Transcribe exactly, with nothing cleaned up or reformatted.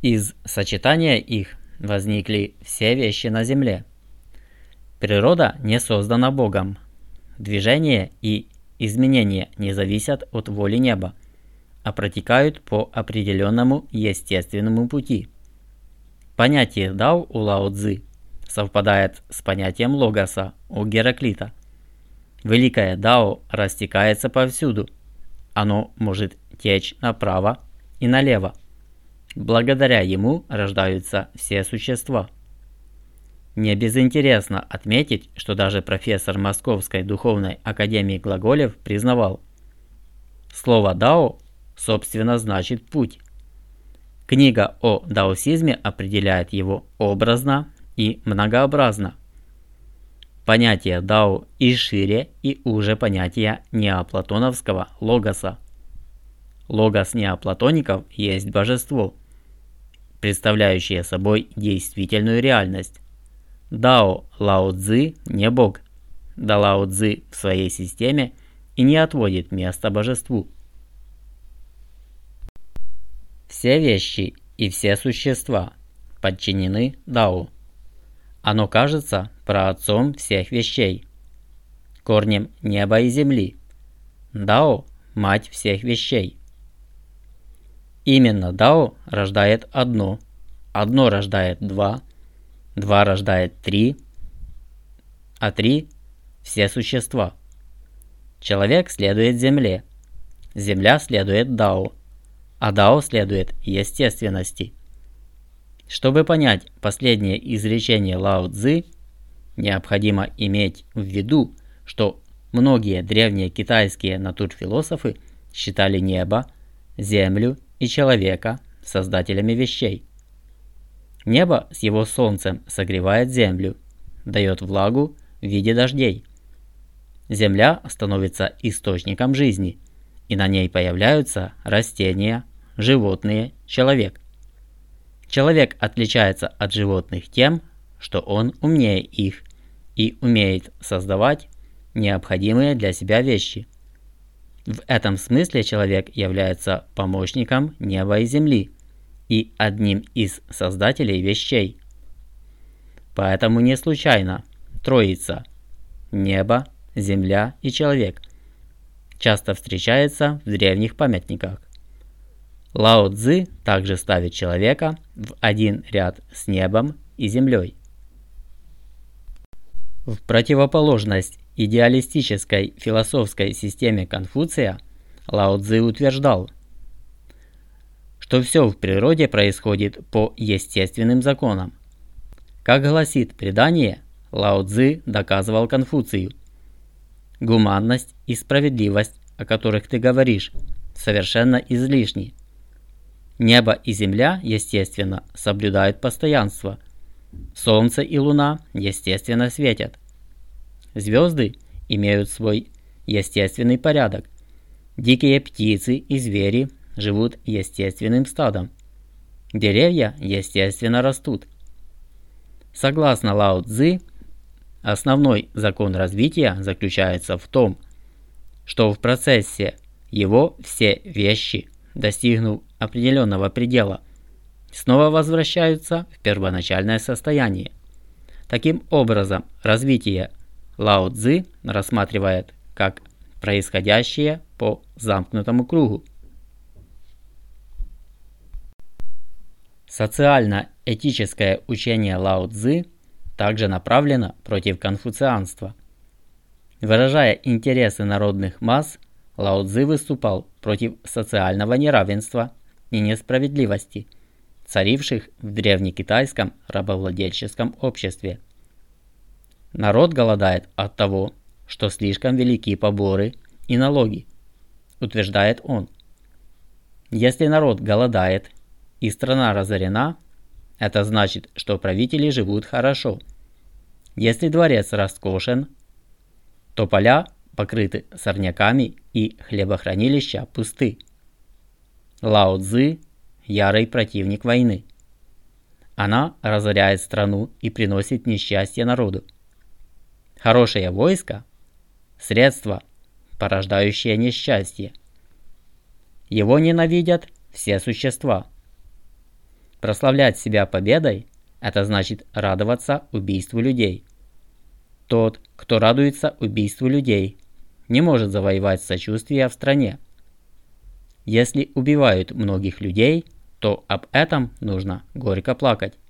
Из сочетания их возникли все вещи на земле. Природа не создана Богом. Движение и изменения не зависят от воли неба, а протекают по определенному естественному пути. Понятие Дао у Лао Цзы совпадает с понятием Логоса у Гераклита. Великое Дао растекается повсюду. Оно может течь направо и налево. Благодаря ему рождаются все существа. Не безинтересно отметить, что даже профессор Московской духовной академии Глаголев признавал: слово «дао» собственно значит «путь». Книга о даосизме определяет его образно и многообразно. Понятие дао и шире, и уже понятия неоплатоновского логоса. Логос неоплатоников есть божество, представляющее собой действительную реальность. Дао Лао Цзы не Бог, да Лао Цзы в своей системе и не отводит место божеству. Все вещи и все существа подчинены Дао. Оно кажется праотцом всех вещей, корнем неба и земли. Дао – мать всех вещей. Именно Дао рождает одно, одно рождает два, два рождает три, а три – все существа. Человек следует земле, земля следует Дао, а Дао следует естественности. Чтобы понять последнее изречение Лао Цзы, необходимо иметь в виду, что многие древние китайские натурфилософы считали небо, землю и человека создателями вещей. Небо с его солнцем согревает землю, дает влагу в виде дождей. Земля становится источником жизни, и на ней появляются растения, животные, человек. Человек отличается от животных тем, что он умнее их и умеет создавать необходимые для себя вещи. В этом смысле человек является помощником неба и земли и одним из создателей вещей. Поэтому не случайно Троица – небо, земля и человек – часто встречается в древних памятниках. Лао Цзы также ставит человека в один ряд с небом и землей. В противоположность идеалистической философской системе Конфуция, Лао Цзы утверждал, что все в природе происходит по естественным законам. Как гласит предание, Лао Цзы доказывал Конфуцию: гуманность и справедливость, о которых ты говоришь, совершенно излишни. Небо и земля, естественно, соблюдают постоянство. Солнце и луна, естественно, светят. Звезды имеют свой естественный порядок. Дикие птицы и звери живут естественным стадом. Деревья, естественно, растут. Согласно Лао Цзы, основной закон развития заключается в том, что в процессе его все вещи, достигнув определенного предела, снова возвращаются в первоначальное состояние. Таким образом, развитие Лао Цзы рассматривает как происходящее по замкнутому кругу. Социально-этическое учение Лао Цзы также направлено против конфуцианства. Выражая интересы народных масс, Лао Цзы выступал против социального неравенства и несправедливости, царивших в древнекитайском рабовладельческом обществе. Народ голодает от того, что слишком велики поборы и налоги, утверждает он. Если народ голодает и страна разорена, это значит, что правители живут хорошо. Если дворец роскошен, то поля покрыты сорняками и хлебохранилища пусты. Лао Цзы – ярый противник войны. Она разоряет страну и приносит несчастье народу. Хорошее войско – средство, порождающее несчастье. Его ненавидят все существа. Прославлять себя победой – это значит радоваться убийству людей. Тот, кто радуется убийству людей, не может завоевать сочувствие в стране. Если убивают многих людей, то об этом нужно горько плакать.